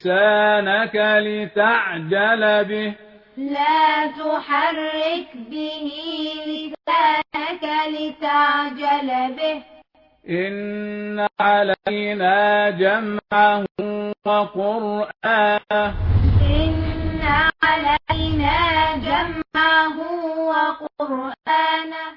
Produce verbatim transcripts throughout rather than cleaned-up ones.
لسانك لتعجل به لا تحرك به لسانك لتعجل به إن علينا جمعه وقرآنه إن علينا جمعه وقرآنه.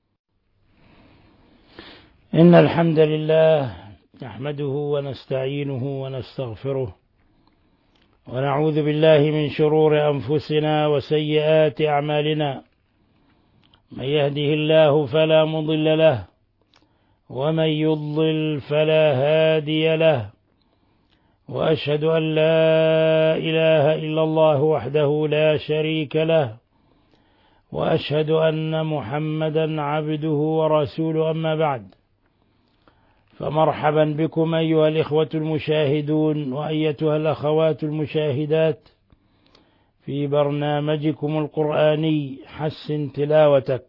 إن الحمد لله نحمده ونستعينه ونستغفره ونعوذ بالله من شرور أنفسنا وسيئات أعمالنا، من يهده الله فلا مضل له ومن يضلل فلا هادي له، وأشهد أن لا إله إلا الله وحده لا شريك له، وأشهد أن محمدا عبده ورسوله. أما بعد، فمرحبا بكم أيها الإخوة المشاهدون وأيتها الأخوات المشاهدات في برنامجكم القرآني حسن تلاوتك،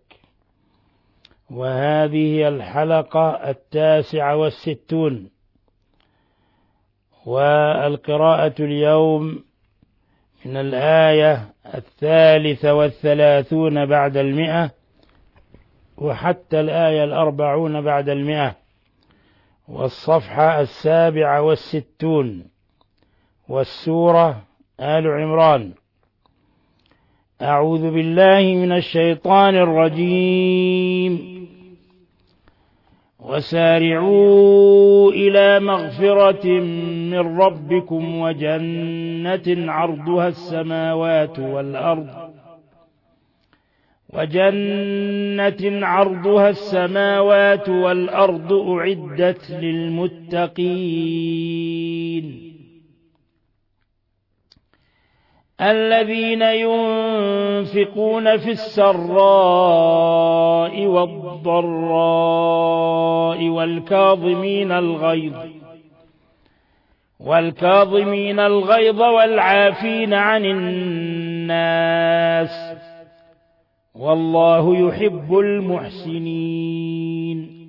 وهذه الحلقة التاسعة والستون، والقراءة اليوم من الآية الثالثة والثلاثون بعد المئة وحتى الآية الأربعون بعد المئة، والصفحة السابعة والستون، والسورة آل عمران. أعوذ بالله من الشيطان الرجيم. وسارعوا إلى مغفرة من ربكم وجنة عرضها السماوات والأرض وجنة عرضها السماوات والأرض أعدت للمتقين الذين ينفقون في السراء والضراء والكاظمين الغيظ والكاظمين الغيظ والعافين عن الناس والله يحب المحسنين.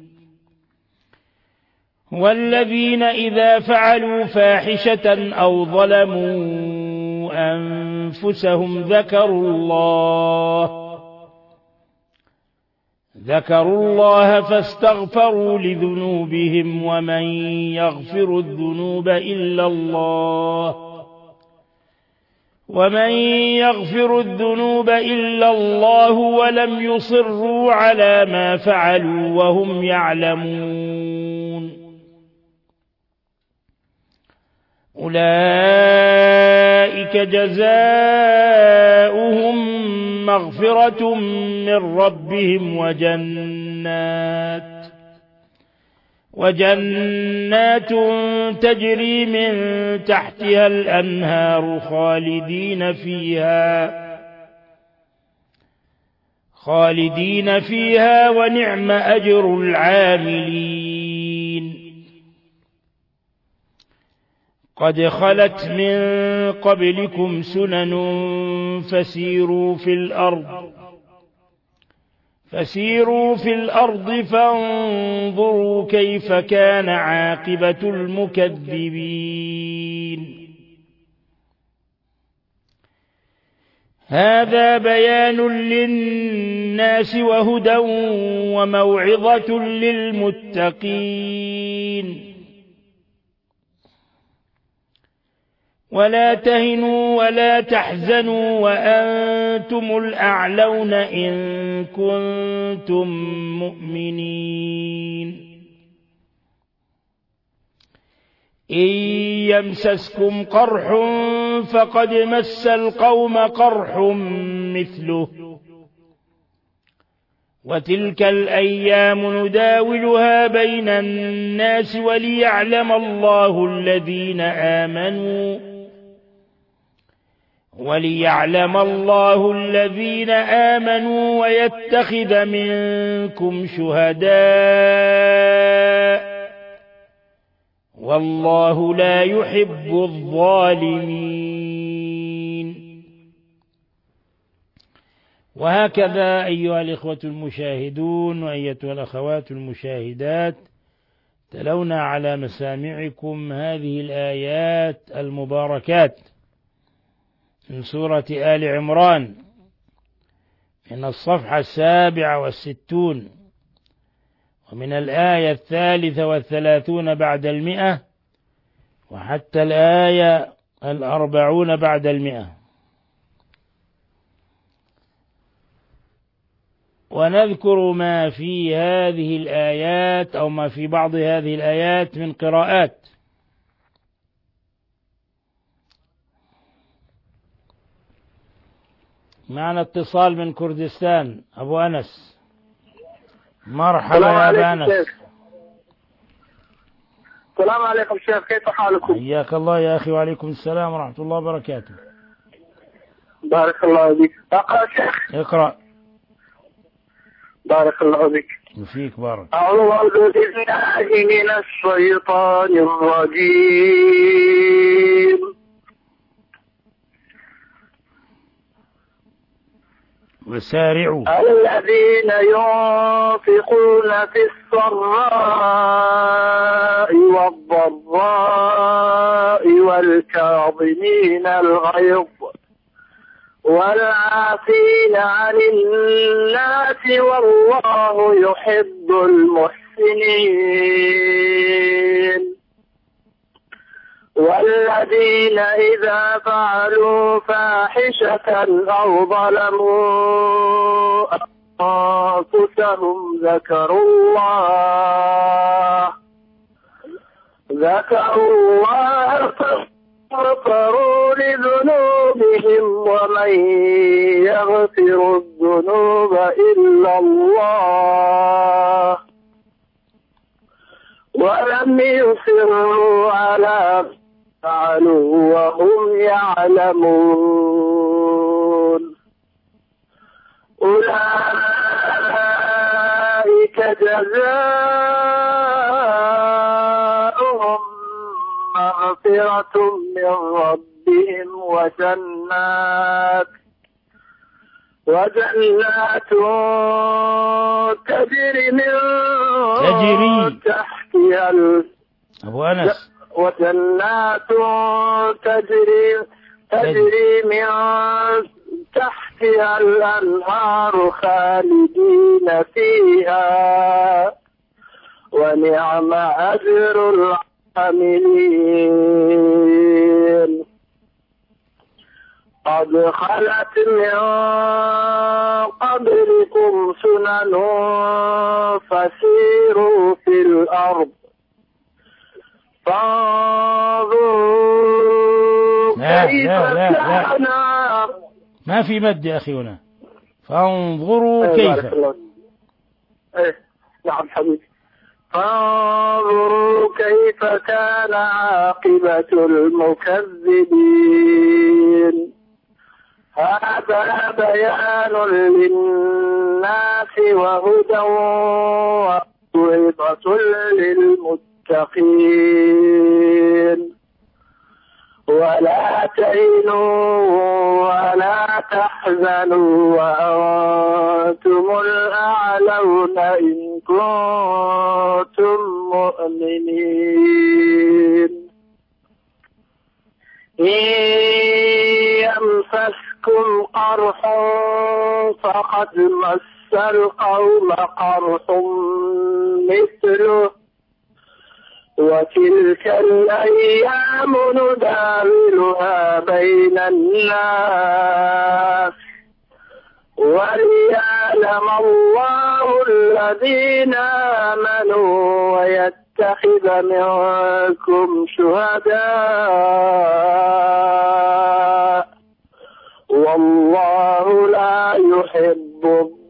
والذين إذا فعلوا فاحشة أو ظلموا أنفسهم ذكروا الله ذكروا الله فاستغفروا لذنوبهم ومن يغفر الذنوب إلا الله ومن يغفر الذنوب إلا الله ولم يصروا على ما فعلوا وهم يعلمون أولئك جزاؤهم مغفرة من ربهم وجنات وجنات تجري من تحتها الأنهار خالدين فيها خالدين فيها ونعم أجر العاملين. قد خلت من قبلكم سنن فسيروا في الأرض فسيروا في الأرض فانظروا كيف كان عاقبة المكذبين. هذا بيان للناس وهدى وموعظة للمتقين. ولا تهنوا ولا تحزنوا وأنتم الأعلون إن كنتم مؤمنين. إن يمسسكم قرح فقد مس القوم قرح مثله وتلك الأيام نداولها بين الناس وليعلم الله الذين آمنوا وليعلم الله الذين آمنوا ويتخذ منكم شهداء والله لا يحب الظالمين. وهكذا أيها الإخوة المشاهدون وأيتها الأخوات المشاهدات تلونا على مسامعكم هذه الآيات المباركات من سورة آل عمران من الصفحة السابعة والستون ومن الآية الثالثة والثلاثون بعد المئة وحتى الآية الأربعون بعد المئة. ونذكر ما في هذه الآيات أو ما في بعض هذه الآيات من قراءات. معنا اتصال من كردستان. أبو أنس، مرحبا يا أبو أنس. السلام عليكم شيخ، كيف حالكم؟ حياك الله يا أخي. وعليكم السلام ورحمة الله وبركاته. بارك الله بك. أقرأ شيخ؟ اقرأ. بارك الله بك. وفيك بارك. أعوذ بالله من الشيطان الرجيم. وسارعوا الذين ينفقون في السراء والضراء والكاظمين الغيظ والعافين عن الناس والله يحب المحسنين. والذين إذا فعلوا فاحشة أو ظلموا أنفسهم ذكروا الله ذكروا الله فاستغفروا لذنوبهم ومن يغفر الذنوب إلا الله ولم يصروا على فعلوا وهم يعلمون. أولئك جزاؤهم مغفرة من ربهم وجنات وجنات تجري من تجري تحتها أبو أنس وجنات تجري تجري من تحتها الأنهار خالدين فيها ونعم أجر العاملين. قد خلت من قبلكم سنن فسيروا في الأرض فانظروا كيف كان. ما في مد يا أخي هنا. فانظروا كيف. ايه نعم حبيبي. فانظروا كيف كان عاقبة المكذبين. هذا بيان للناس وهدى وموعظة للمتقين. ولا تهنوا ولا تحزنوا وأنتم الأعلون إن كنتم مؤمنين. إن يمسسكم قرح فقد مس القوم قرح مثله وتلك الأيام نداولها بين الناس وليعلم الله الذين آمنوا ويتخذ منكم شهداء والله لا يحب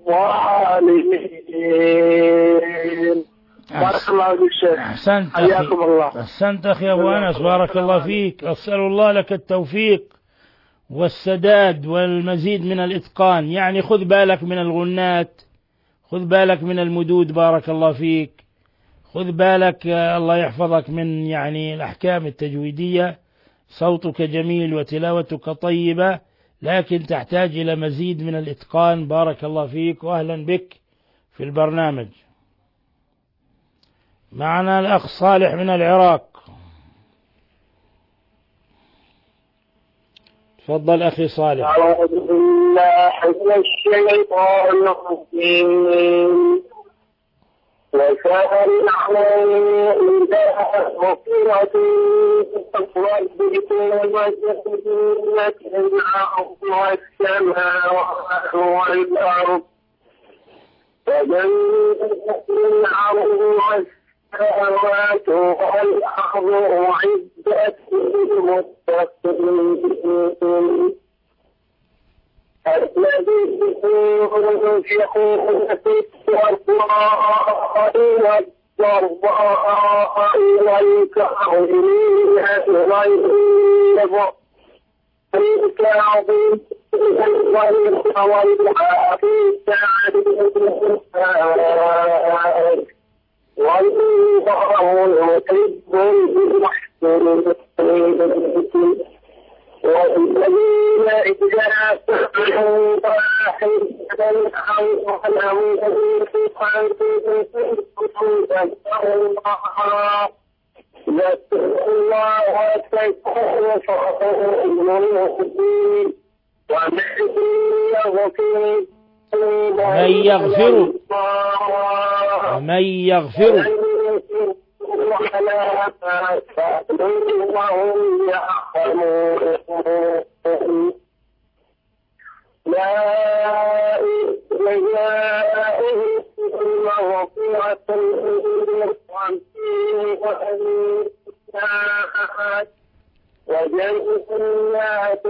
الظالمين. بارك الله فيك شيخ. أحسنت حياكم أخي. الله. أحسنت أخي أبو أنس، بارك الله فيك. أسأل الله لك التوفيق والسداد والمزيد من الإتقان. يعني خذ بالك من الغنات، خذ بالك من المدود، بارك الله فيك. خذ بالك الله يحفظك من يعني الأحكام التجويدية. صوتك جميل وتلاوتك طيبة، لكن تحتاج إلى مزيد من الإتقان. بارك الله فيك وأهلا بك في البرنامج. معنا الأخ صالح من العراق. تفضل أخي صالح. أعوذ بالله من الشيطان الرجيم. وسارعوا إلى مغفرة ربكم وجنة عرضها السماوات والأرض وجنة عرضها السماوات والأرض أعدت للمتقين الذين ينفقون في السراء والضراء والكاظمين الغيظ والكاظمين والعافين عن الناس والله يحب المحسنين والذين إذا فعلوا فاحشة أو ظلموا أنفسهم ذكروا الله ذكروا الله واستغفروا المؤمنين ومن يغفر من يغفر ومن يغفر ولا تأكلوا وهم يعلمون لا جاءهم مغفرة من ربهم وجنات وجنات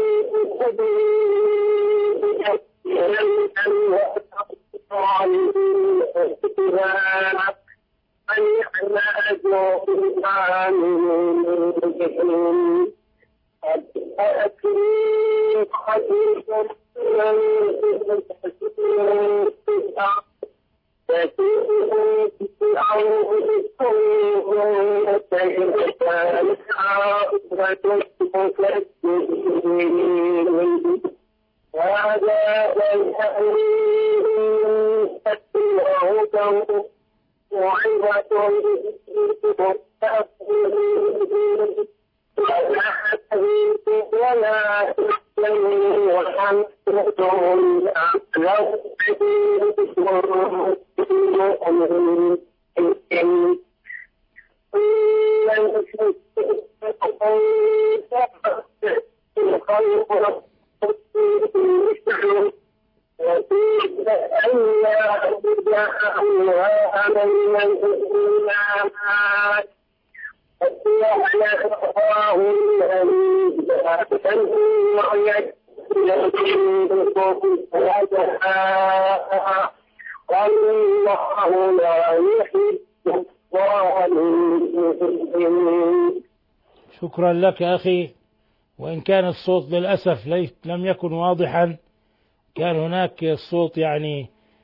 شكرا لك أخي. وإن كان الصوت للأسف لم يكن واضحا، كان هناك الصوت يعني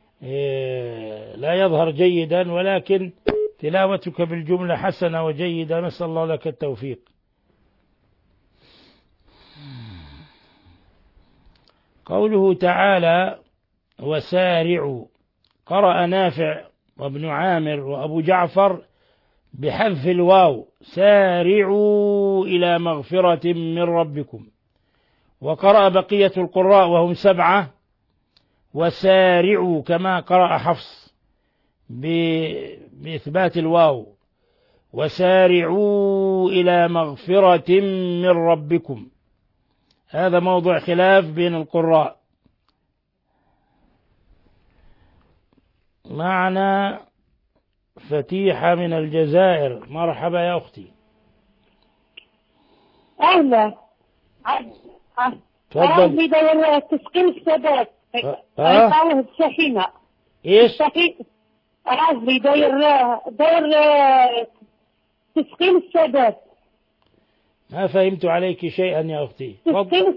لا يظهر جيدا، ولكن تلاوتك بالجملة حسنة وجيدة، نسأل الله لك التوفيق. قوله تعالى وسارعوا، قرأ نافع وابن عامر وأبو جعفر بحذف الواو، سارعوا إلى مغفرة من ربكم، وقرأ بقية القراء وهم سبعة وسارعوا كما قرأ حفص بإثبات الواو، وسارعوا إلى مغفرة من ربكم. هذا موضوع خلاف بين القراء. معنا فتيحة من الجزائر. مرحبا يا أختي. أهلا. تفضل. بداية تسقيم السادات. ها؟ قالوا السفينة. إيش؟ عازلي داير داير تسقيم السادات. ما فهمت عليك شيئا يا أختي. تسقيم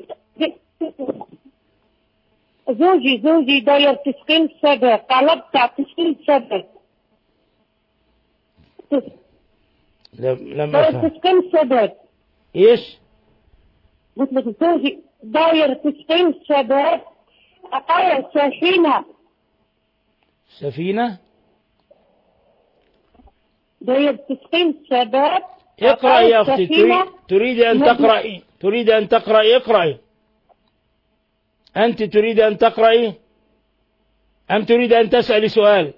زوجي زوجي داير تسقيم السادات، طلبت تسقيم السادات. لم داير أفهم. تسقيم السادات. إيش؟ قلت لك زوجي داير تسقيم السادات، أقايا سفينة. سفينة؟ داير تسخين شباب. اقرأ يا أختي. تريد أن تقرأي تريد أن تقرأي اقرأي. أنت تريد أن تقرأي أم تريد أن تسألي سؤال؟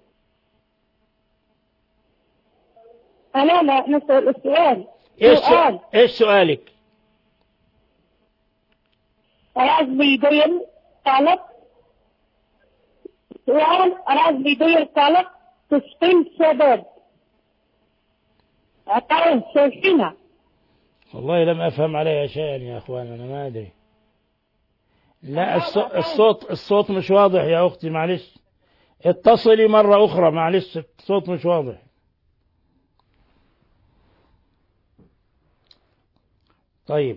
أنا لا نسأل السؤال. إيش سؤال. إيش سؤالك؟ رازبي داير طلب سؤال. رازبي داير طلب تسخين شباب. أتعرف شايفينها. والله لم أفهم عليها شيئا يا أخوان، أنا ما أدري. لا الصوت الصوت مش واضح يا أختي، معلش اتصلي مرة أخرى، معلش الصوت مش واضح. طيب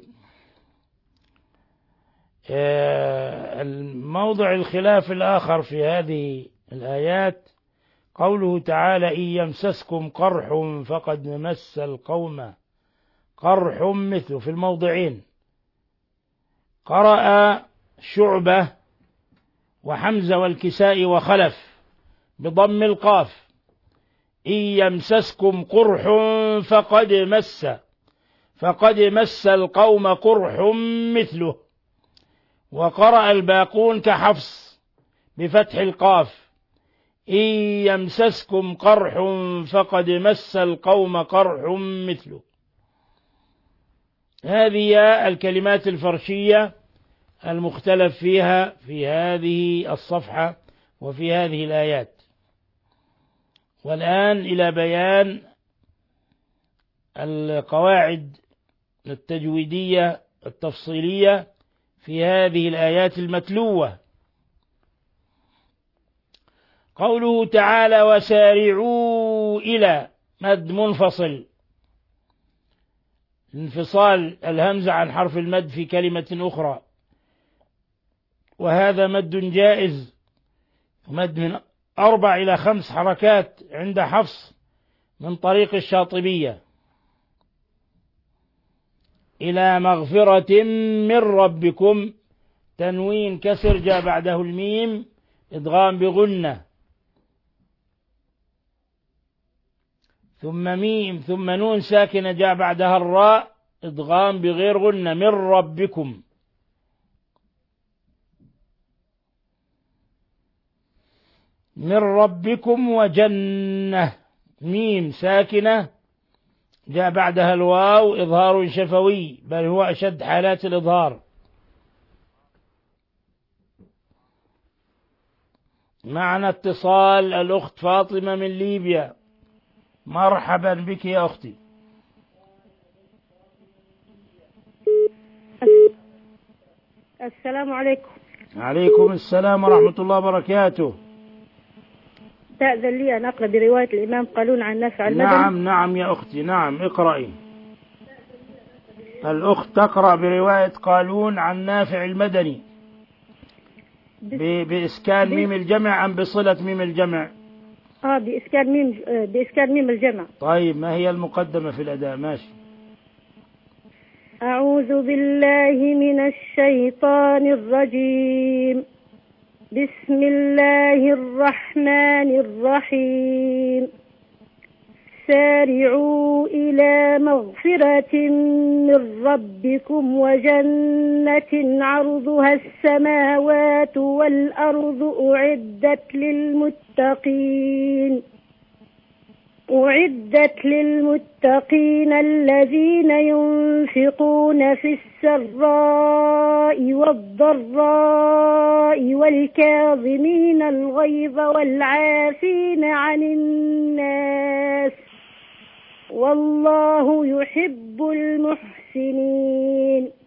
الموضع الخلاف الآخر في هذه الآيات قوله تعالى: إن يمسسكم قرح فقد مس القوم قرح مثله. في الموضعين قرأ شعبة وحمزة والكسائي وخلف بضم القاف: إن يمسسكم قرح فقد مس فقد مس القوم قرح مثله. وقرأ الباقون كحفص بفتح القاف: إن يمسسكم قرح فقد مس القوم قرح مثله. هذه الكلمات الفرشية المختلف فيها في هذه الصفحة وفي هذه الآيات. والآن إلى بيان القواعد التجويدية التفصيلية في هذه الآيات المتلوة. قوله تعالى: وسارعوا إلى، مد منفصل، انفصال الهمزة عن حرف المد في كلمة أخرى، وهذا مد جائز، مد من أربع إلى خمس حركات عند حفص من طريق الشاطبية. إلى مغفرة من ربكم، تنوين كسر جاء بعده الميم إدغام بغنة، ثم ميم ثم نون ساكنة جاء بعدها الراء إدغام بغير غنة، من ربكم. من ربكم وجنة، ميم ساكنة جاء بعدها الواو إظهار شفوي، بل هو أشد حالات الإظهار. معنا اتصال الأخت فاطمة من ليبيا. مرحبا بك يا أختي. السلام عليكم. عليكم السلام ورحمة الله وبركاته. تأذن لي أن أقرأ برواية الإمام قالون عن نافع المدني؟ نعم نعم يا أختي، نعم اقرأي. الأخت تقرأ برواية قالون عن نافع المدني بإسكان ميم الجمع أم بصلة ميم الجمع؟ آه بإسكان ميم بإسكان ميم الجمع. طيب ما هي المقدمة في الأداء؟ ماشي. أعوذ بالله من الشيطان الرجيم. بسم الله الرحمن الرحيم. سارعوا إلى مغفرة من ربكم وجنة عرضها السماوات والأرض أعدت للمتقين أعدت للمتقين الذين ينفقون في السراء والضراء والكاظمين الغيظ والعافين عن الناس والله يحب المحسنين.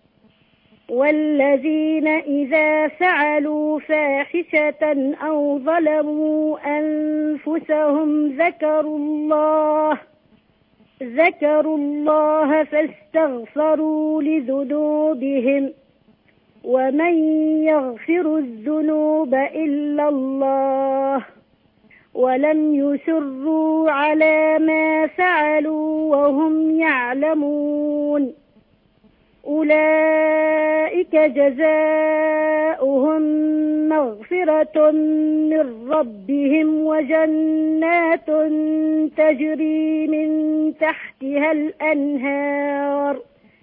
والذين إذا فعلوا فاحشة أو ظلموا أنفسهم ذكروا الله ذكروا الله فاستغفروا لذنوبهم ومن يغفر الذنوب إلا الله ولم يسروا على ما فعلوا وهم يعلمون. أولئك أولئك جزاؤهم مغفرة من ربهم وجنات تجري من تحتها الأنهار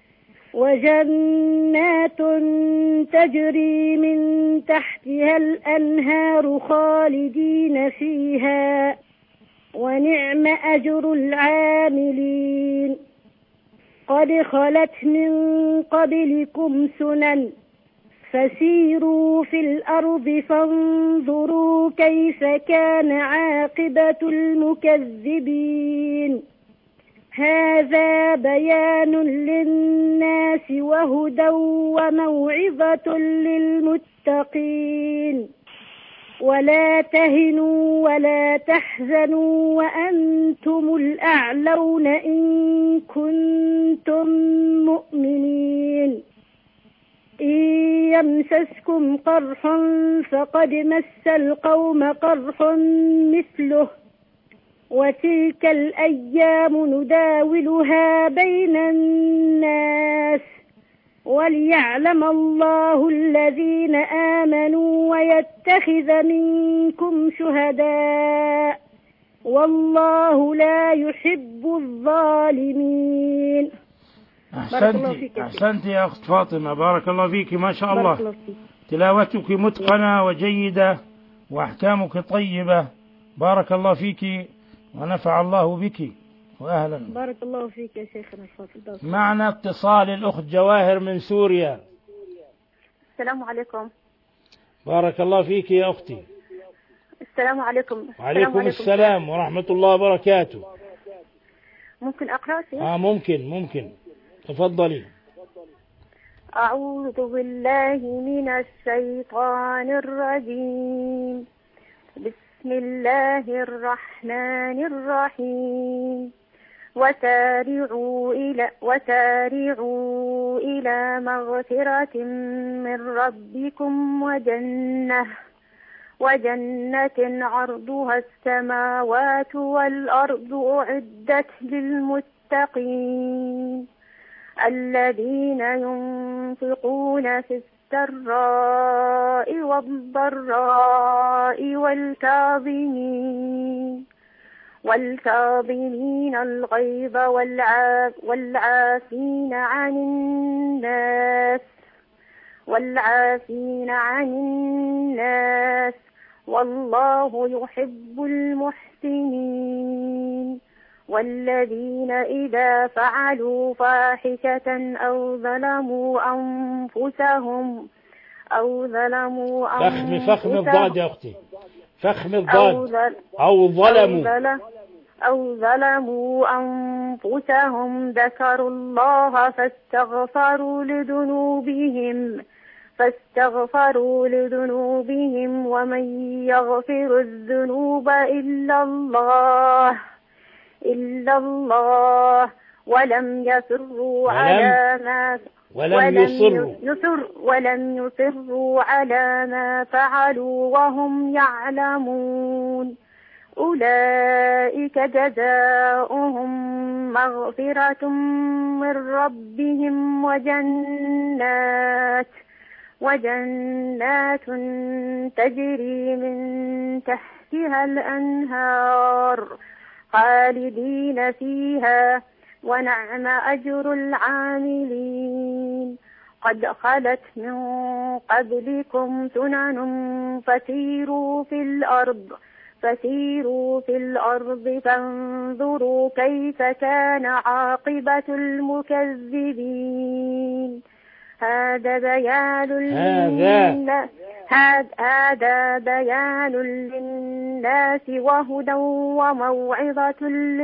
وجنات تجري من تحتها الأنهار خالدين فيها ونعم أجر العاملين. قد خلت من قبلكم سنن فسيروا في الأرض فانظروا كيف كان عاقبة المكذبين. هذا بيان للناس وهدى وموعظة للمتقين. ولا تهنوا ولا تحزنوا وأنتم الأعلون إن كنتم مؤمنين. إن يمسسكم قرح فقد مس القوم قرح مثله وتلك الأيام نداولها بين الناس وليعلم الله الذين آمنوا ويتخذ منكم شهداء والله لا يحب الظالمين. أحسنتي أحسنتي يا أخت فاطمة، بارك الله فيك، ما شاء الله تلاوتك متقنة وجيدة وأحكامك طيبة، بارك الله فيك ونفع الله بك، وأهلا. بارك الله فيك يا شيخنا الفاضل. معنا اتصال الأخت جواهر من سوريا. السلام عليكم. بارك الله فيك يا أختي. السلام عليكم. وعليكم السلام ورحمة الله وبركاته. ممكن أقرأ شيء؟ آه ممكن ممكن تفضلي. أعوذ بالله من الشيطان الرجيم. بسم الله الرحمن الرحيم. وسارعوا إلى وسارعوا إلى مغفرة من ربكم وجنة وجنة عرضها السماوات والأرض أعدت للمتقين الذين ينفقون في السراء والضراء والكاظمين والكاظمين الغيظ والعافين عن الناس والعافين عن الناس والله يحب المحسنين. والذين إذا فعلوا فاحشة أو ظلموا أنفسهم أو ظلموا فخم فخم الضاد يا أختي، فخم الضاد. أو ظلموا أو ظلموا أنفسهم ذكروا الله فاستغفروا لذنوبهم فاستغفروا لذنوبهم ومن يغفر الذنوب إلا الله إلا الله ولم يصروا على ما ولم يصروا يصر ولم يصروا على ما فعلوا وهم يعلمون. أولئك جزاؤهم مغفرة من ربهم وجنات وجنات تجري من تحتها الأنهار خالدين فيها ونعم أجر العاملين. قد خلت من قبلكم سنن فسيروا في الأرض فسيروا في الأرض فانظروا كيف كان عاقبة المكذبين. هذا بيان للناس هذا بيان للناس وهدى وموعظة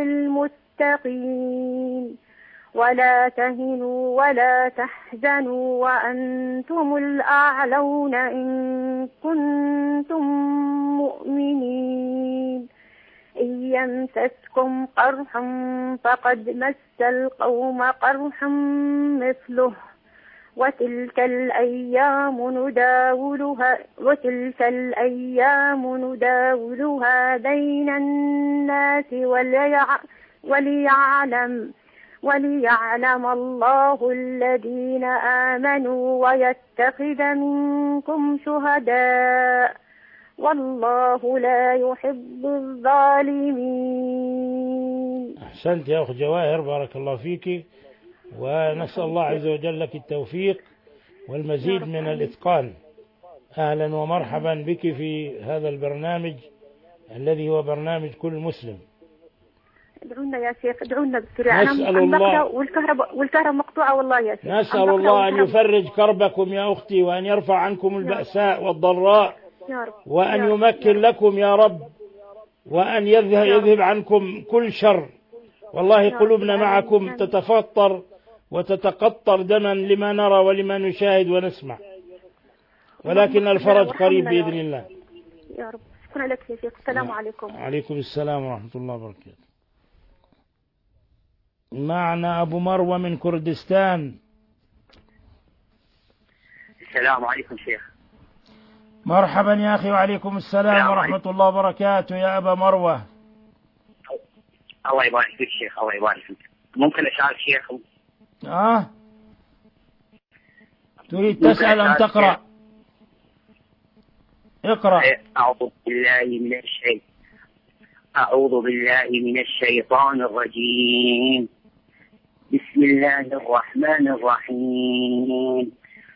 للمتقين. ولا تهنوا ولا تحزنوا وأنتم الأعلون إن كنتم مؤمنين. إن يمسسكم قرح فقد مس القوم قرح مثله وتلك الأيام نداولها وتلك الأيام نداولها بين الناس وليعلم وليعلم الله الذين آمنوا ويتخذ منكم شهداء والله لا يحب الظالمين. أحسنت يا أخ جواهر، بارك الله فيك، ونسأل الله عز وجل لك التوفيق والمزيد من الإتقان. أهلا ومرحبا بك في هذا البرنامج الذي هو برنامج كل مسلم. ادعونا يا شيخ، ادعونا بالسريع. نسأل الله والكهرباء والكهرباء مقطوعة والله يا شيخ. نسأل الله أن يفرج كربكم يا أختي، وأن يرفع عنكم البأساء والضراء، وأن يمكن لكم يا رب، وأن يذهب, يذهب عنكم كل شر. والله قلوبنا معكم تتفطر وتتقطر دما لما نرى ولما نشاهد ونسمع، ولكن الفرج قريب بإذن الله يا رب. شكرا لك يا شيخ. السلام عليكم. عليكم السلام ورحمة الله وبركاته. معنا أبو مروة من كردستان. السلام عليكم شيخ. مرحبا يا أخي. وعليكم السلام ورحمة الله وبركاته يا أبا مروة. الله يبارك فيك شيخ، الله يبارك فيك. ممكن أشارك شيخ؟ آه تريد تسأل أم تقرأ؟ اقرأ. أعوذ بالله من الشيطان أعوذ بالله من الشيطان الرجيم. بسم الله الرحمن الرحيم.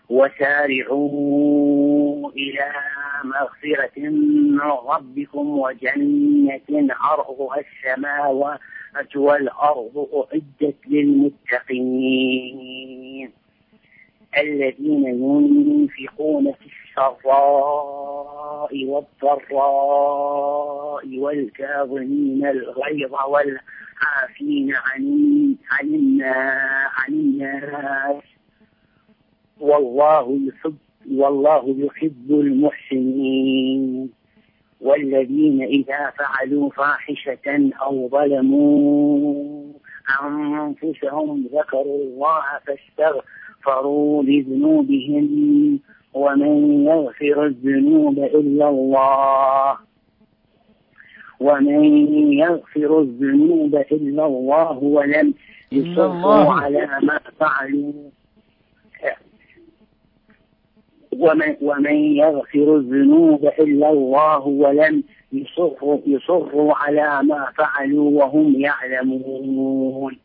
وسارعوا إلى مغفرة من ربكم وجنة عرضها السماوات والأرض أعدت للمتقين الذين ينفقون في السراء والضراء والكاظمين الغيظ والعافين عن عن الناس والله يحب والله يحب المحسنين. والذين إذا فعلوا فاحشة أو ظلموا أنفسهم ذكروا الله فاستغفروا لذنوبهم ومن يغفر الذنوب إلا الله ومن يغفر الذنوب إلا الله ولم يصروا على ما فعلوا ومن, ومن يغفر الذنوب إلا الله ولم يصروا, يصروا على ما فعلوا وهم يعلمون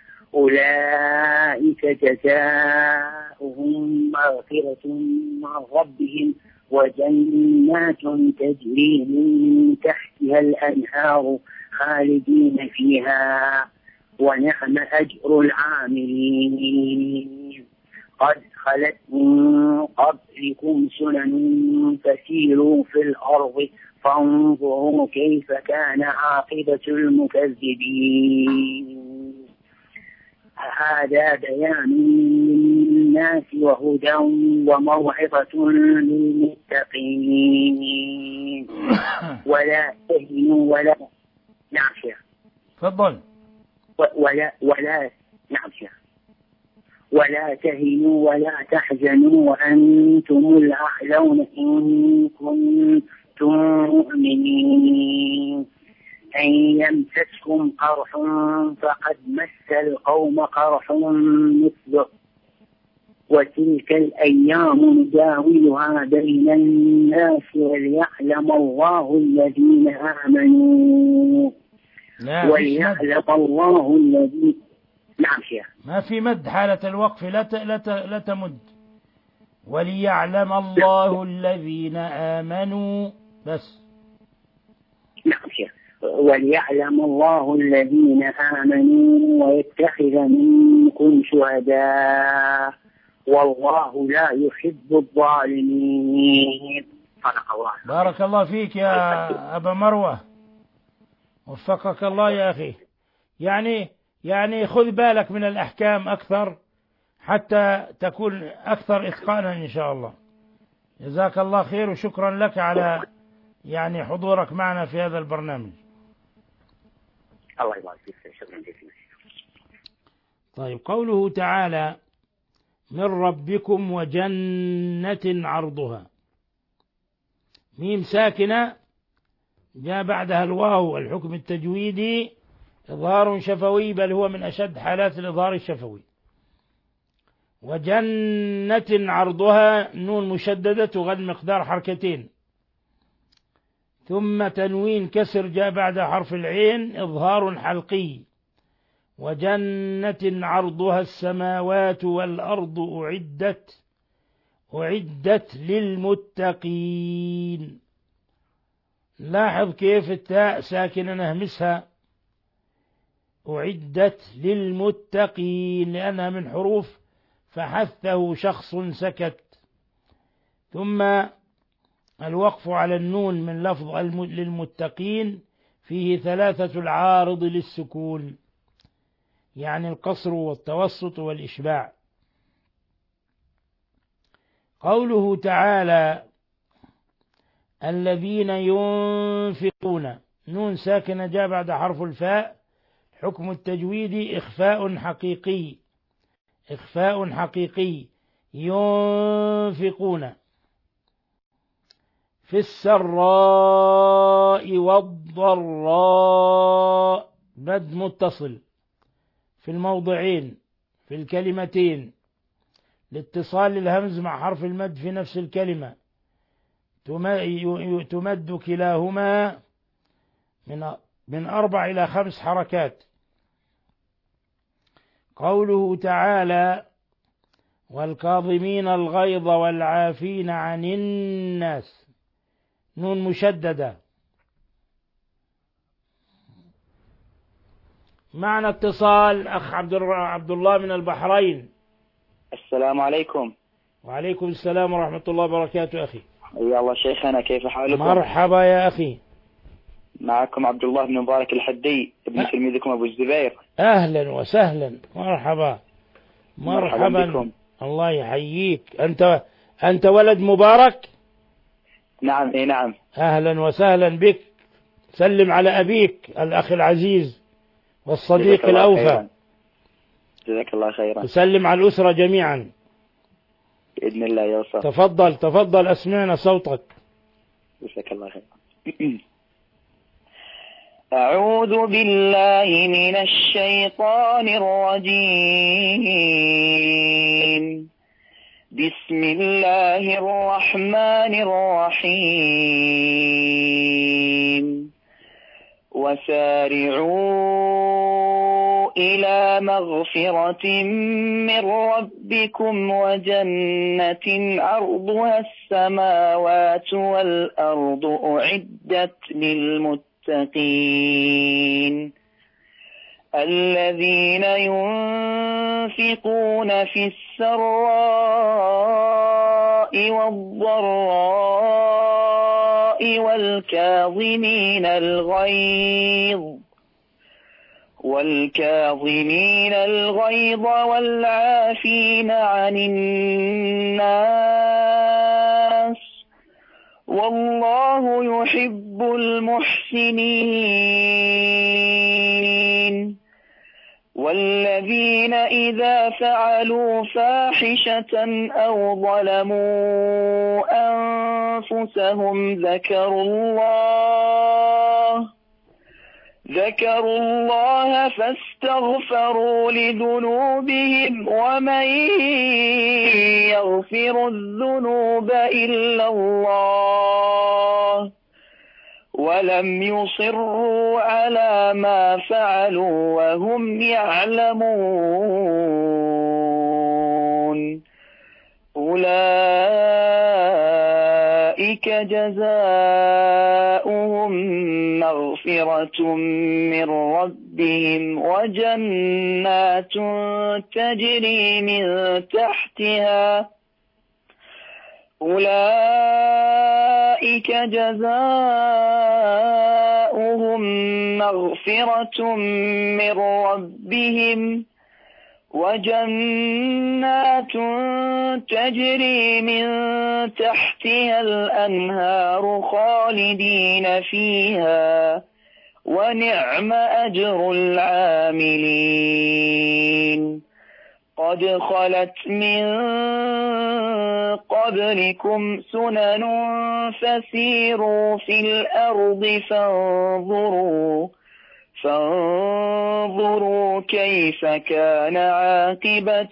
أولئك جزاؤهم مغفرة من ربهم وجنات تجري من تحتها الأنهار خالدين فيها ونعم أجر العاملين. قد خلت من قبلكم سنن فسيروا في الأرض فانظروا كيف كان عاقبة المكذبين. هذا بيان للناس وهدى وموعظة للمتقين. ولا تهنوا ولا نعم شيخ تفضل. ولا ولا نعم شيخ ولا تهنوا ولا تحزنوا وأنتم الأعلون إن كنتم مؤمنين. أن يمسسكم قرح فقد مس القوم قرح مثله وتلك الأيام نداولها بين الناس وليعلم الله الذين آمنوا وليعلم الله الذين نعم شيخ. ما في مد حالة الوقف، لا ت... لا ت... لا تمد. وليعلم الله الذين آمنوا بس. نعم شيخ. وليعلم الله الذين آمنوا ويتخذ منكم شهداء والله لا يحب الظالمين. صدق الله. بارك الله فيك يا أبا مروة، وفقك الله يا أخي. يعني يعني خذ بالك من الأحكام أكثر حتى تكون أكثر إتقانا إن شاء الله. جزاك الله خير، وشكرا لك على يعني حضورك معنا في هذا البرنامج. الله يبارك فيك، شكرا جزيلا. طيب، قوله تعالى من ربكم وجنة عرضها، ميم ساكنة جاء بعدها الواو، الحكم التجويدي إظهار شفوي، بل هو من أشد حالات الإظهار الشفوي. وجنة عرضها نون مشددة تغن مقدار حركتين، ثم تنوين كسر جاء بعد حرف العين إظهار حلقي. وجنة عرضها السماوات والأرض أعدت أعدت للمتقين. لاحظ كيف التاء ساكنة نهمسها، أعدت للمتقين لأنها من حروف فحثه شخص سكت. ثم الوقف على النون من لفظ للمتقين فيه ثلاثة العارض للسكون، يعني القصر والتوسط والإشباع. قوله تعالى الذين ينفقون، نون ساكنة جاء بعد حرف الفاء، حكم التجويد إخفاء حقيقي، إخفاء حقيقي. ينفقون في السراء والضراء، مد متصل في الموضعين في الكلمتين لاتصال الهمز مع حرف المد في نفس الكلمة، تمد كلاهما من من أربع إلى خمس حركات. قوله تعالى والكاظمين الغيظ والعافين عن الناس، نون مشددة. معنى اتصال أخ عبد الله من البحرين. السلام عليكم. وعليكم السلام ورحمة الله وبركاته. أخي يا الله شيخنا، كيف حالكم؟ مرحبا يا أخي. معكم عبد الله بن مبارك الحدي ابن أه. تلميذكم أبو الزبير. أهلا وسهلا، مرحبا مرحبا, مرحبا بكم. الله يحييك. أنت أنت ولد مبارك؟ نعم. إيه نعم. أهلا وسهلا بك. سلم على أبيك الأخ العزيز والصديق الأوفى. جزاك الله خيرا. وسلم على الأسرة جميعا بإذن الله يا وصف. تفضل تفضل، أسمعنا صوتك. جزاك الله خيرا. أعوذ بالله من الشيطان الرجيم. بسم الله الرحمن الرحيم. وسارعوا إلى مغفرة من ربكم وجنة عرضها السماوات والأرض أعدت للمتقين الذين ينفقون في السراء والضراء والكاظمين الغيظ والكاظمين الغيظ والعافين عن الناس والله يحب المحسنين. والذين إذا فعلوا فاحشة أو ظلموا أنفسهم ذكروا الله ذكروا الله فاستغفروا لذنوبهم ومن يغفر الذنوب إلا الله ولم يصروا على ما فعلوا وهم يعلمون أولئك جزاؤهم مغفرة من ربهم وجنات تجري من تحتها أولئك جزاؤهم مغفرة من ربهم وجنات تجري من تحتها الأنهار خالدين فيها ونعم أجر العاملين. قد خلت من قبلكم سنن فسيروا في الأرض فانظروا فانظروا كيف كان عاقبة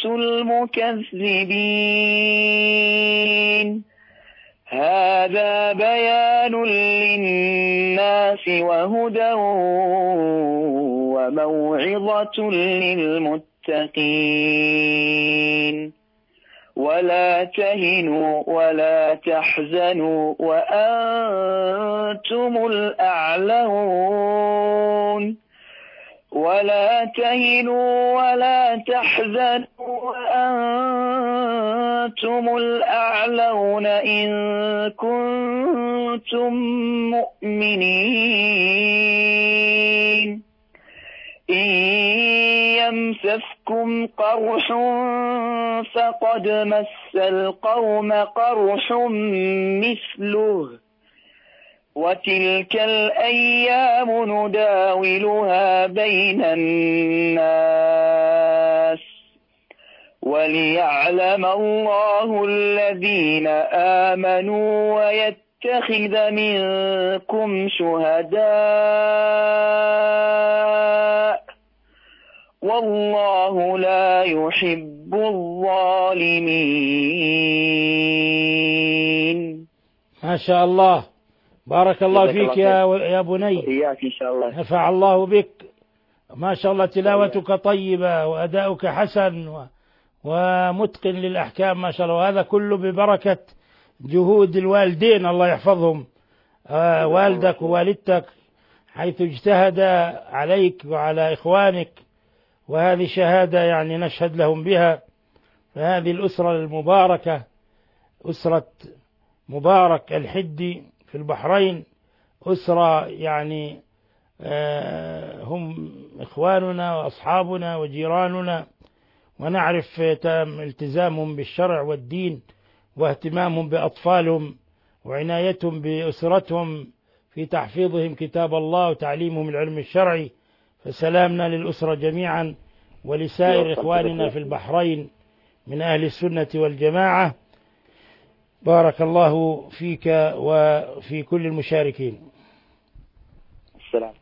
المكذبين هذا بيان للناس وهدى وموعظة للمتقين ولا تهنوا ولا تحزنوا وأنتم الأعلون ولا تهنوا ولا تحزنوا وأنتم الأعلون إن كنتم مؤمنين إن يمسسكم قرح فقد مس القوم قرح مثله وتلك الأيام نداولها بين الناس وليعلم الله الذين آمنوا ويتخذ منكم شهداء والله لا يحب الظالمين. ما شاء الله، بارك الله فيك يا يا بني. إياك إن شاء الله. نفع الله بك. ما شاء الله تلاوتك طيبة وأداؤك حسن ومتقن للأحكام ما شاء الله، وهذا كله ببركة جهود الوالدين الله يحفظهم، آه والدك ووالدتك حيث اجتهد عليك وعلى إخوانك، وهذه شهادة يعني نشهد لهم بها. فهذه الأسرة المباركة أسرة مبارك الحدي في البحرين أسرة يعني آه هم إخواننا وأصحابنا وجيراننا، ونعرف التزامهم بالشرع والدين واهتمامهم بأطفالهم وعنايتهم بأسرتهم في تحفيظهم كتاب الله وتعليمهم العلم الشرعي. فسلامنا للأسرة جميعا ولسائر إخواننا في البحرين من أهل السنة والجماعة. بارك الله فيك وفي كل المشاركين. السلام.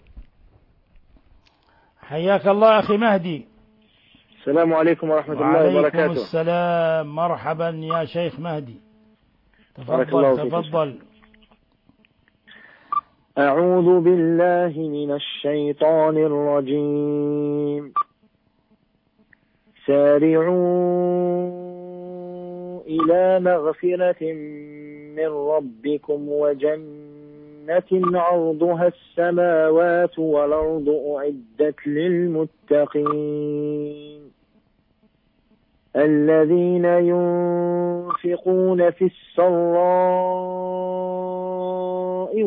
حياك الله أخي مهدي. السلام عليكم ورحمة الله وبركاته. وعليكم السلام، مرحبا يا شيخ مهدي، تفضل تفضل. أعوذ بالله من الشيطان الرجيم. سارعوا إلى مغفرة من ربكم وجنة عرضها السماوات والأرض أعدت للمتقين الذين ينفقون في السراء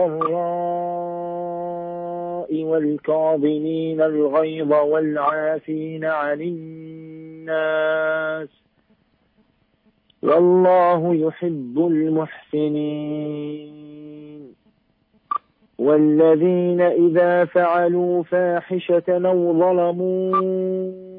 والضراء والكاظمين الغيظ والعافين عن الناس والله يحب المحسنين والذين إذا فعلوا فاحشة أو ظلموا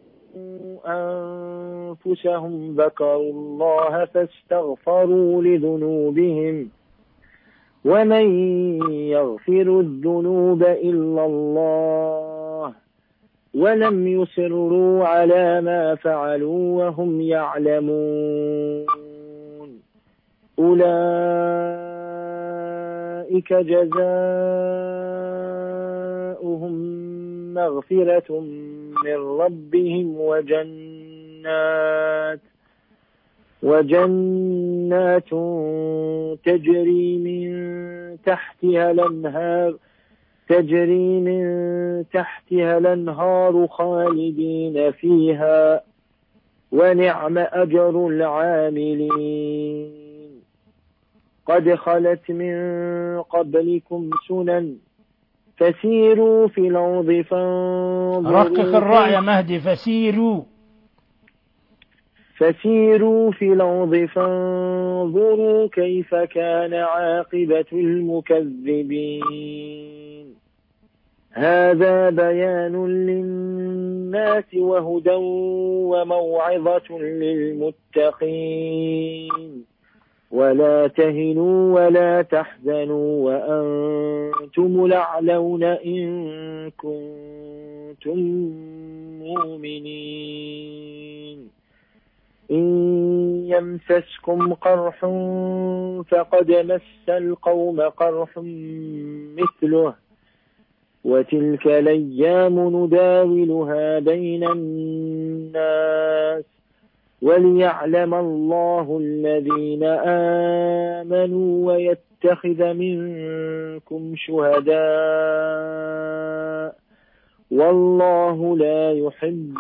أنفسهم ذكروا الله فاستغفروا لذنوبهم ومن يغفر الذنوب إلا الله ولم يصروا على ما فعلوا وهم يعلمون أولئك جزاؤهم مغفرة من ربهم وجنات وجنات تجري من تحتها الأنهار تجري من تحتها الأنهار خالدين فيها ونعم أجر العاملين قد خلت من قبلكم سنن فسيروا في الأرض فانظروا. رقق الراء يا مهدي. فسيروا فسيروا في الأرض فانظروا كيف كان عاقبة المكذبين هذا بيان للناس وهدى وموعظة للمتقين ولا تهنوا ولا تحزنوا وأنتم الأعلون إن كنتم مؤمنين إن يمسسكم قرح فقد مس القوم قرح مثله وتلك الأيام نداولها بين الناس وليعلم الله الذين آمنوا ويتخذ منكم شهداء والله لا يحب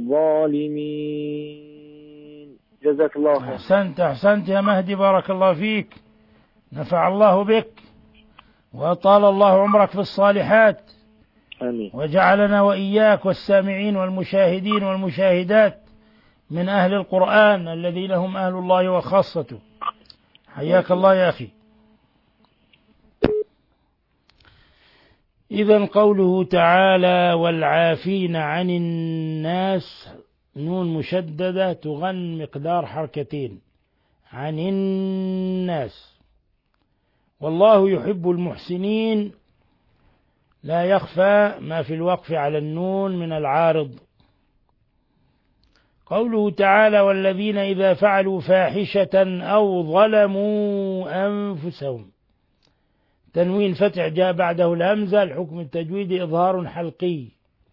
الظالمين. جزاك الله خير. أحسنت أحسنت يا مهدي، بارك الله فيك، نفع الله بك وأطال الله عمرك في الصالحات. آمين. وجعلنا وإياك والسامعين والمشاهدين والمشاهدات من أهل القرآن الذين هم أهل الله وخاصته. حياك الله يا أخي. إذن قوله تعالى والعافين عن الناس، نون مشددة تغن مقدار حركتين، عن الناس. والله يحب المحسنين، لا يخفى ما في الوقف على النون من العارض. قوله تعالى والذين إذا فعلوا فاحشة أو ظلموا أنفسهم، تنوين فتح جاء بعده الهمزة، الحكم التجويدي إظهار حلقي.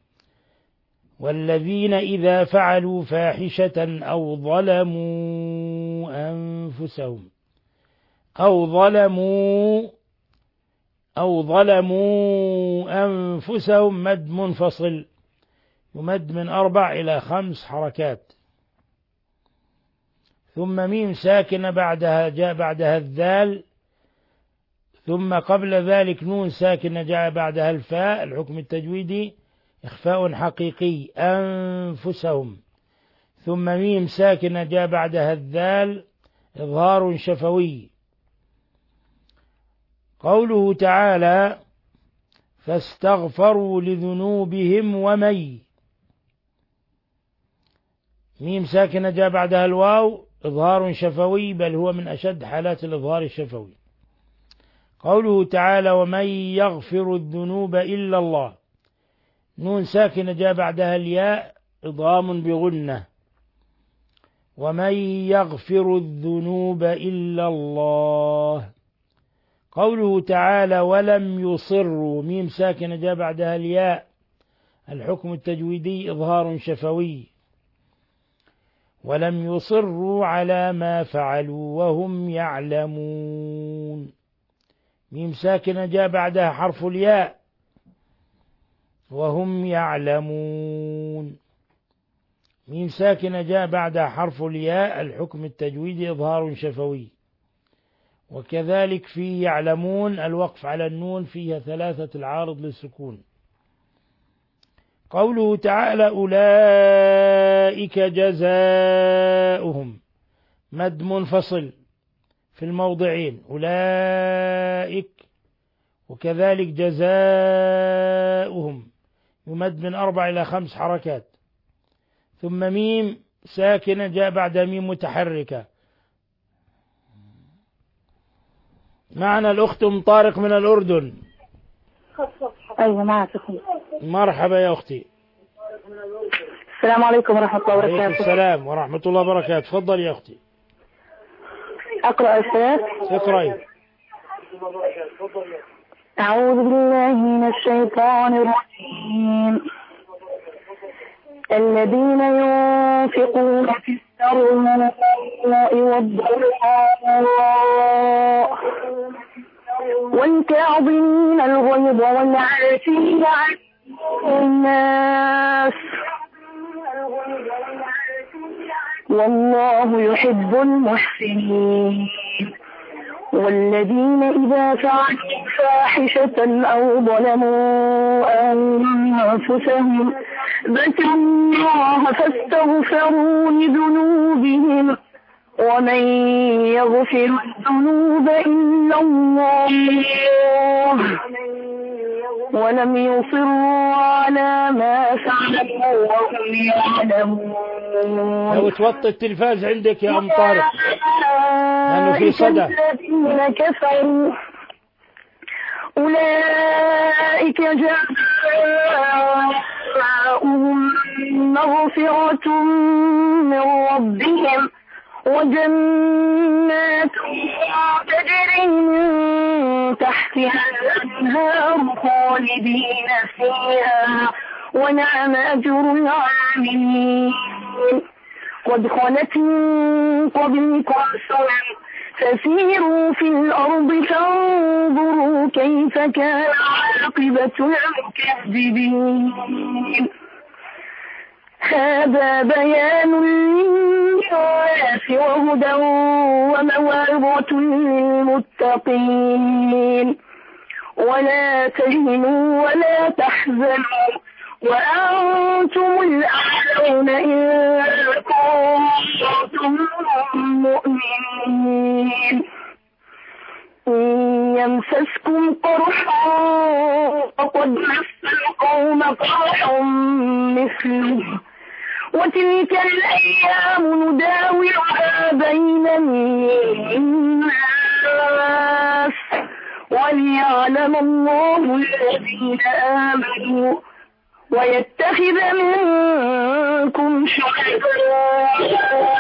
والذين إذا فعلوا فاحشة أو ظلموا أنفسهم، أو ظلموا أو ظلموا أنفسهم مد منفصل يمد من أربع إلى خمس حركات. ثم ميم ساكنة بعدها جاء بعدها الذال، ثم قبل ذلك نون ساكنة جاء بعدها الفاء، الحكم التجويدي إخفاء حقيقي أنفسهم. ثم ميم ساكنة جاء بعدها الذال، إظهار شفوي. قوله تعالى فاستغفروا لذنوبهم ومن، ميم ساكنة جاء بعدها الواو، إظهار شفوي، بل هو من أشد حالات الإظهار الشفوي. قوله تعالى ومن يغفر الذنوب إلا الله، نون ساكنة جاء بعدها الياء، إضغام بغنة. ومن يغفر الذنوب إلا الله. قوله تعالى ولم يصروا، ميم ساكنة جاء بعدها الياء، الحكم التجويدي إظهار شفوي. ولم يصروا على ما فعلوا وهم يعلمون، ميم ساكنة جاء بعدها حرف الياء، وهم يعلمون. ميم ساكنة جاء بعدها حرف الياء، الحكم التجويدي إظهار شفوي. وكذلك في يعلمون الوقف على النون فيها ثلاثة العارض للسكون. قوله تعالى أولئك جزاؤهم، مد منفصل في الموضعين، أولئك. وكذلك جزاؤهم يمد من أربع إلى خمس حركات. ثم ميم ساكنة جاء بعد ميم متحركة. معنا الأخت أم طارق من الأردن. أيوة معك. مرحبا يا أختي. السلام عليكم ورحمة الله وبركاته. عليكم السلام ورحمة الله وبركاته. تفضل يا أختي. أقرأ أستاذ؟ اقرأي. أعوذ بالله من الشيطان الرجيم. الذين ينفقون في السراء والضراء والكاظمين الغيظ والعافين عن الناس والله يحب المحسنين. والذين إذا فعلوا فاحشة أو ظلموا أنفسهم ذكروا الله فاستغفروا لذنوبهم ومن يغفر الذنوب إلا الله ولم يصروا على ما فعلوا وهم يعلمون. لو توطي التلفاز عندك يا أم طارق لأنه في صدى. الذين كفروا أولئك جاءهم مغفرة من ربهم وجنات تجري من تحتها الأنهار خالدين فيها ونعم أجر العاملين. قد خلت من قبلكم سنن فسيروا في الأرض فانظروا كيف كان عاقبة المكذبين. هذا بيان للناس وهدى وموعظة للمتقين. ولا تهنوا ولا تحزنوا وأنتم الأعلون إن كنتم مؤمنين. إن يمسسكم قرح فقد مس القوم قرح مثله وتلك الأيام نداولها بين الناس وليعلم الله الذين آمنوا ويتخذ منكم شهداء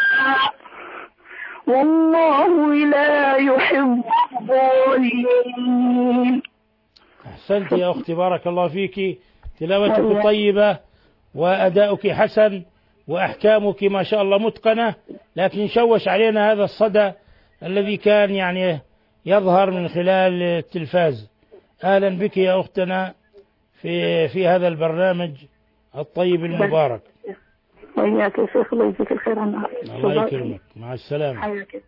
والله لا يحب الظالمين. أحسنت يا أختي، بارك الله فيك، تلاوتك طيبة وأداؤك حسن وأحكامك ما شاء الله متقنة، لكن شوش علينا هذا الصدى الذي كان يعني يظهر من خلال التلفاز. أهلا بك يا أختنا في في هذا البرنامج الطيب المبارك. وإياك يا شيخ، الله يجزيك الخير عنا. الله يكرمك، مع السلامة. حياك.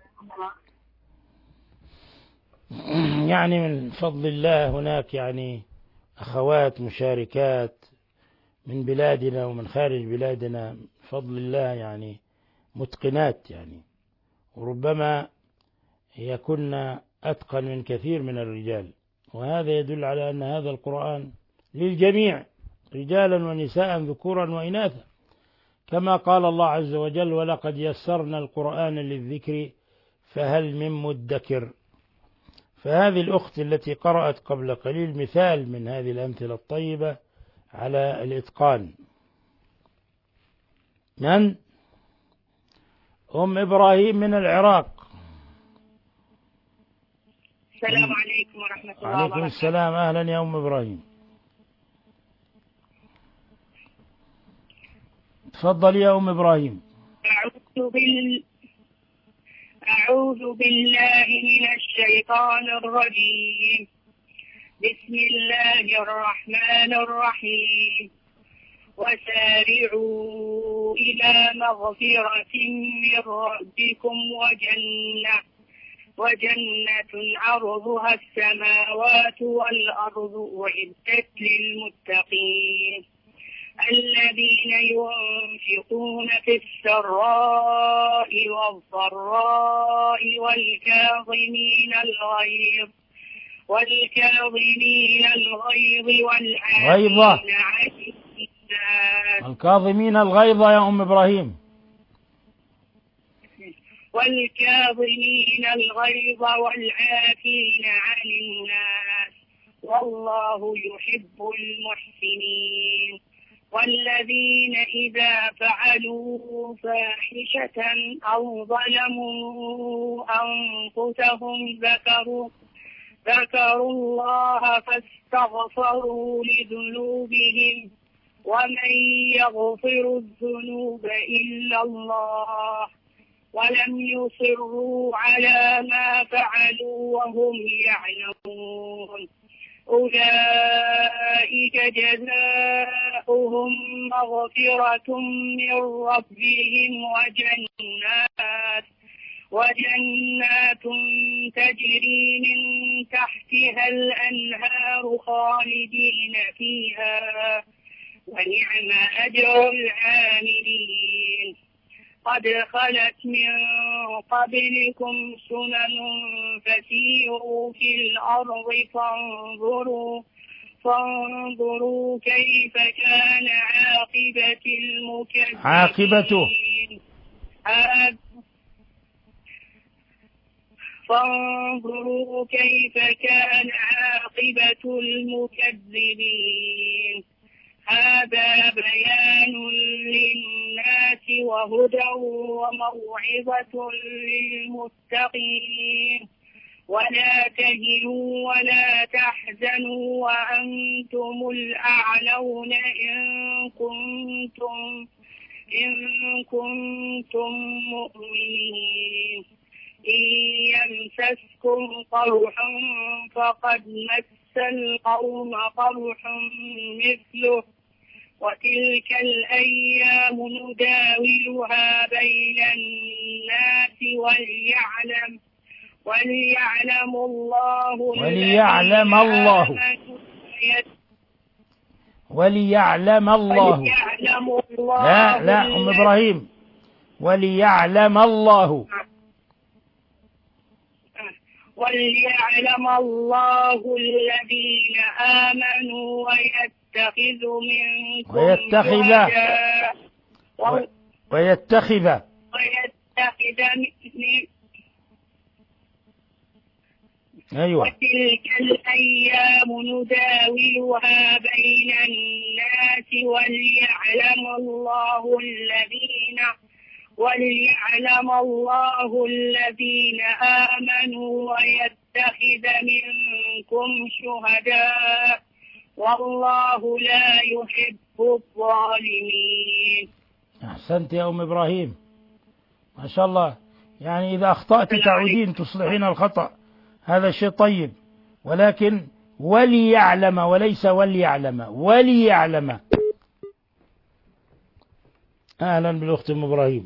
يعني من فضل الله هناك يعني أخوات مشاركات من بلادنا ومن خارج بلادنا، بفضل الله يعني متقنات يعني، وربما يكن أتقن من كثير من الرجال، وهذا يدل على أن هذا القرآن للجميع رجالا ونساء ذكورا وإناثا، كما قال الله عز وجل: ولقد يسرنا القرآن للذكر فهل من مدكر. فهذه الأخت التي قرأت قبل قليل مثال من هذه الأمثلة الطيبة على الإتقان. من؟ أم إبراهيم من العراق. السلام عليكم ورحمة الله وعليكم وبركاته. السلام، أهلا يا أم إبراهيم، تفضل يا أم إبراهيم. أعوذ بال... أعوذ بالله من الشيطان الرجيم. بسم الله الرحمن الرحيم. وسارعوا إلى مغفرة من ربكم وجنة وجنة عرضها السماوات والأرض أعدت للمتقين الذين ينفقون في السراء والضراء والكاظمين الغيظ والكاظمين الغيظ والعافين عن الناس الكاظمين الغيظ يا أم إبراهيم. والكاظمين الغيظ والعافين عن الناس والله يحب المحسنين. والذين إذا فعلوا فاحشة أو ظلموا أنفسهم ذكروا ذكروا الله فاستغفروا لذنوبهم ومن يغفر الذنوب إلا الله ولم يصروا على ما فعلوا وهم يعلمون أولئك جزاؤهم مغفرة من ربهم وجنات وجنات تجري من تحتها الأنهار خالدين فيها ونعم أجر العاملين. قد خلت من قبلكم سنن فسيروا في الأرض فانظروا فانظروا كيف كان عاقبة المكذبين. عاقبته فانظروا كيف كان عاقبة المكذبين. هذا بيان للناس وهدى وموعظة للمتقين. ولا تهنوا ولا تحزنوا وأنتم الأعلون إن كنتم إن كنتم مؤمنين. إن يمسسكم قرح فقد مس القوم قرح مثله وتلك الأيام نداولها بين الناس وليعلم وليعلم الله وليعلم الله وليعلم الله وليعلم الله لا لا أم إبراهيم وليعلم الله وليعلم الله الذين آمنوا ويتخذ منكم ويتخذ شهداء و- ويتخذ ويتخذ من أيوة وتلك الأيام نداولها بين الناس وليعلم الله الذين وليعلم الله الذين آمنوا ويتخذ منكم شهداء والله لا يحب الظالمين. أحسنت يا أم إبراهيم ما شاء الله. يعني إذا أخطأت تعودين تصلحين الخطأ هذا شيء طيب، ولكن وليعلم وليس وليعلم وليعلم. أهلا بالأخت أم إبراهيم.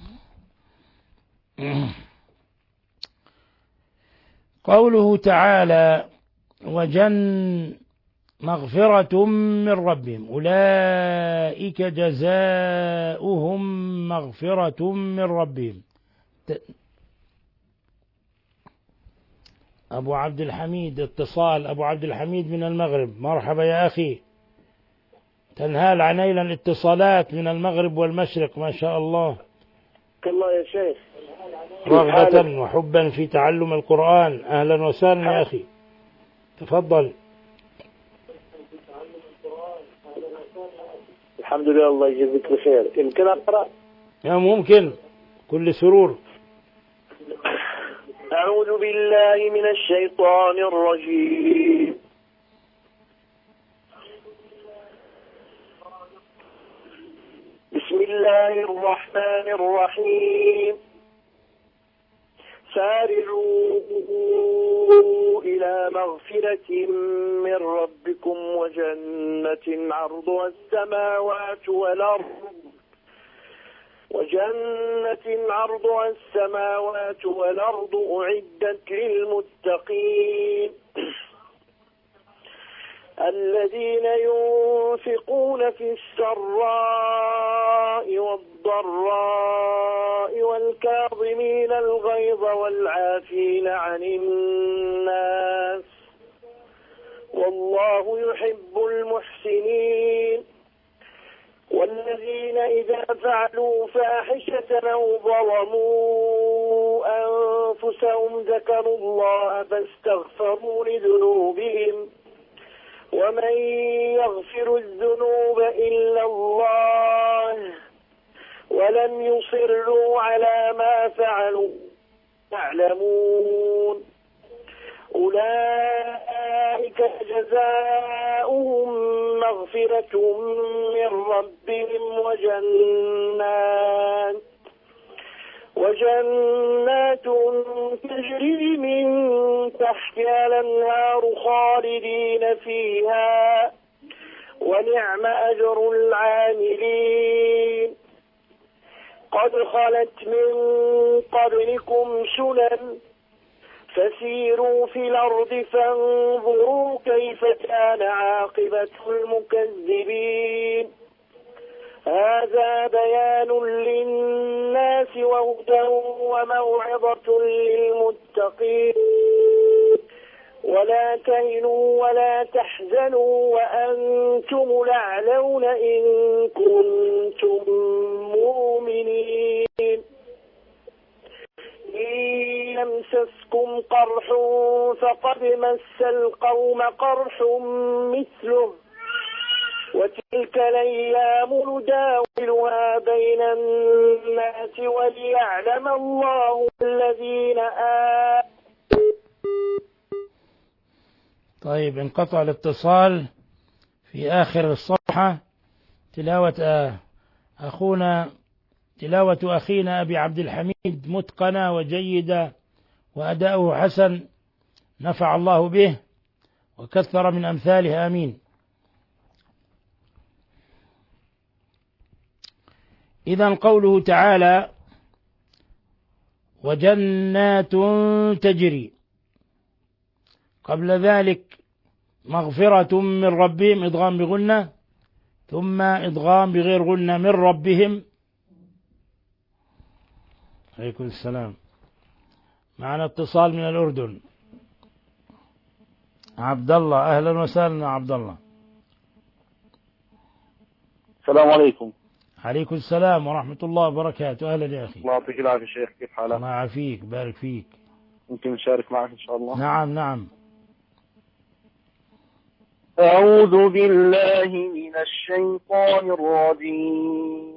قوله تعالى وجن مغفرة من ربهم أولئك جزاؤهم مغفرة من ربهم. أبو عبد الحميد اتصال. أبو عبد الحميد من المغرب، مرحبا يا أخي. تنهال عنينا الاتصالات من المغرب والمشرق ما شاء الله. الله يا شيخ. رغبة وحبا في تعلم القرآن. أهلا وسهلا يا أخي، تفضل. الحمد لله الله يجزيك بخير. يمكن أقرأ؟ يا ممكن كل سرور. أعوذ بالله من الشيطان الرجيم. بسم الله الرحمن الرحيم. سارعوا إلى مغفرة من ربكم وجنة عرضها السماوات والأرض وجنة عرضها السماوات والأرض أعدت للمتقين الذين ينفقون في السراء والضراء والكاظمين الغيظ والعافين عن الناس والله يحب المحسنين والذين إذا فعلوا فاحشة أو ظلموا أنفسهم ذكروا الله فاستغفروا لذنوبهم ومن يغفر الذنوب إلا الله ولم يصروا على ما فعلوا يعلمون أولئك جزاؤهم مغفرة من ربهم وجنات وجنات تجري من تحتها الأنهار خالدين فيها ونعم أجر العاملين قد خلت من قبلكم سنن فسيروا في الأرض فانظروا كيف كان عاقبة المكذبين هذا بيان للناس وهدى وموعظة للمتقين ولا تهنوا ولا تحزنوا وأنتم الأعلون إن كنتم مؤمنين إن يمسسكم قرح فقد مس القوم قرح مثله وتلك الأيام نداولها بين الناس وليعلم الله الذين آمنوا. طيب انقطع الاتصال في آخر الصفحة. تلاوة أخونا تلاوة أخينا أبي عبد الحميد متقنة وجيدة وأداؤه حسن، نفع الله به وكثر من أمثاله، آمين. إذن قوله تعالى وجنات تجري، قبل ذلك مغفرة من ربهم إدغام بغنة، ثم إدغام بغير غنة من ربهم. عليكم السلام. معنا اتصال من الأردن. عبد الله، أهلا وسهلا عبد الله. السلام عليكم. عليكم السلام ورحمة الله وبركاته. أهلا يا أخي. الله يعطيك العافية شيخ، كيف حالك؟ الله يعافيك، بارك فيك. ممكن نشارك معك إن شاء الله؟ نعم نعم. أعوذ بالله من الشيطان الرجيم.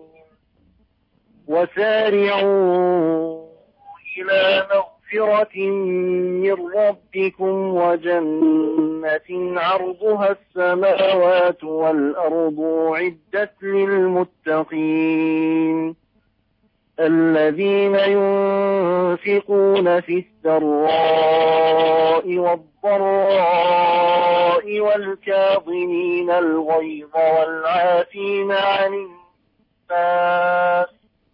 وسارعوا إلى مغفرة من ربكم وجنة عرضها السماوات والأرض أعدت للمتقين الذين ينفقون في السراء والضراء والكاظمين الغيظ والعافين عن الناس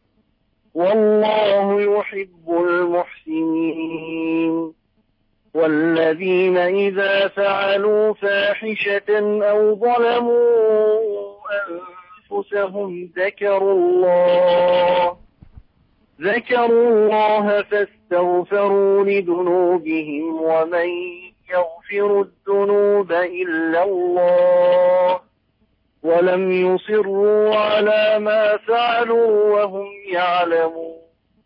والله يحب المحسنين والذين إذا فعلوا فاحشة أو ظلموا أنفسهم ذكروا الله ذكروا الله فاستغفروا لذنوبهم ومن يغفر الذنوب إلا الله ولم يصروا على ما فعلوا وهم يعلمون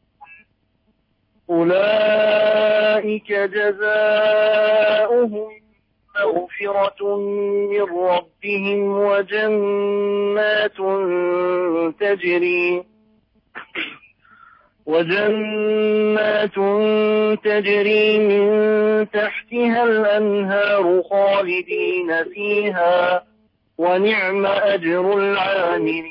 أولئك جزاؤهم مغفرة من ربهم وجنات تجري وجنات تجري من تحتها الأنهار خالدين فيها ونعم أجر العاملين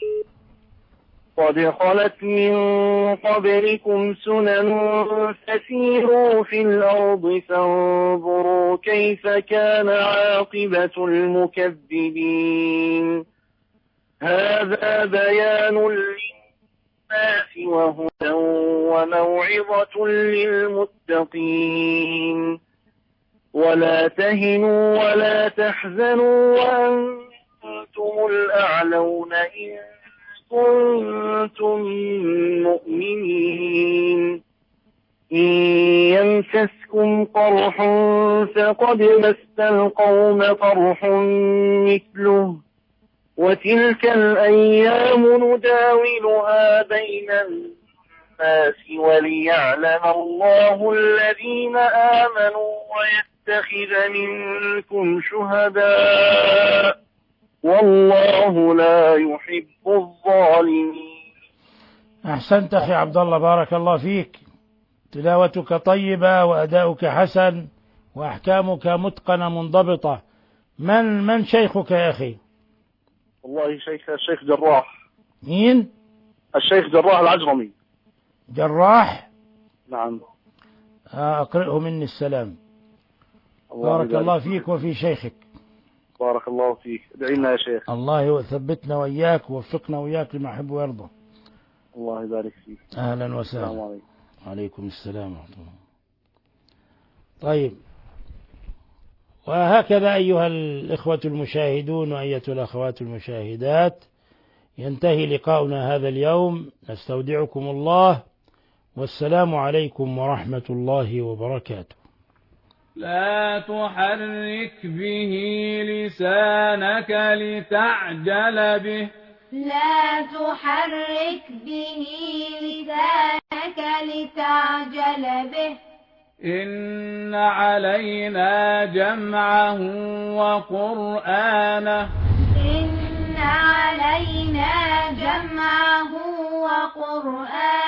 قد خلت من قبلكم سنن فسيروا في الأرض فانظروا كيف كان عاقبة المكذبين هذا بيان للناس وهدى وموعظة للمتقين ولا تهنوا ولا تحزنوا وأنتم الأعلون إن كنتم مؤمنين إن يمسسكم قرح فقد مس القوم قرح مثله وتلك الأيام نداولها بين الناس وليعلم الله الذين آمنوا ويتخذ منكم شهداء والله لا يحب الظالمين. أحسنت أخي عبد الله، بارك الله فيك. تلاوتك طيبة وأداؤك حسن وأحكامك متقنة منضبطة. من من شيخك يا أخي؟ والله شيخ الشيخ جراح. مين؟ الشيخ جراح العجرمي. جراح؟ نعم. أقرئه مني السلام. الله بارك الله فيك وفي شيخك. بارك الله فيك، ادعي لنا يا شيخ. الله يثبتنا وإياك ووفقنا وإياك لما يحب ويرضى. الله يبارك فيك. أهلا وسهلا. السلام عليكم. عليكم السلام ورحمة الله. طيب، وهكذا أيها الإخوة المشاهدون وأيتها الأخوات المشاهدات ينتهي لقاؤنا هذا اليوم. نستودعكم الله والسلام عليكم ورحمة الله وبركاته. لا تحرك به لسانك لتعجل به لا تحرك به لسانك لتعجل به إن علينا جمعه وقرآنه إن علينا جمعه وقرآنه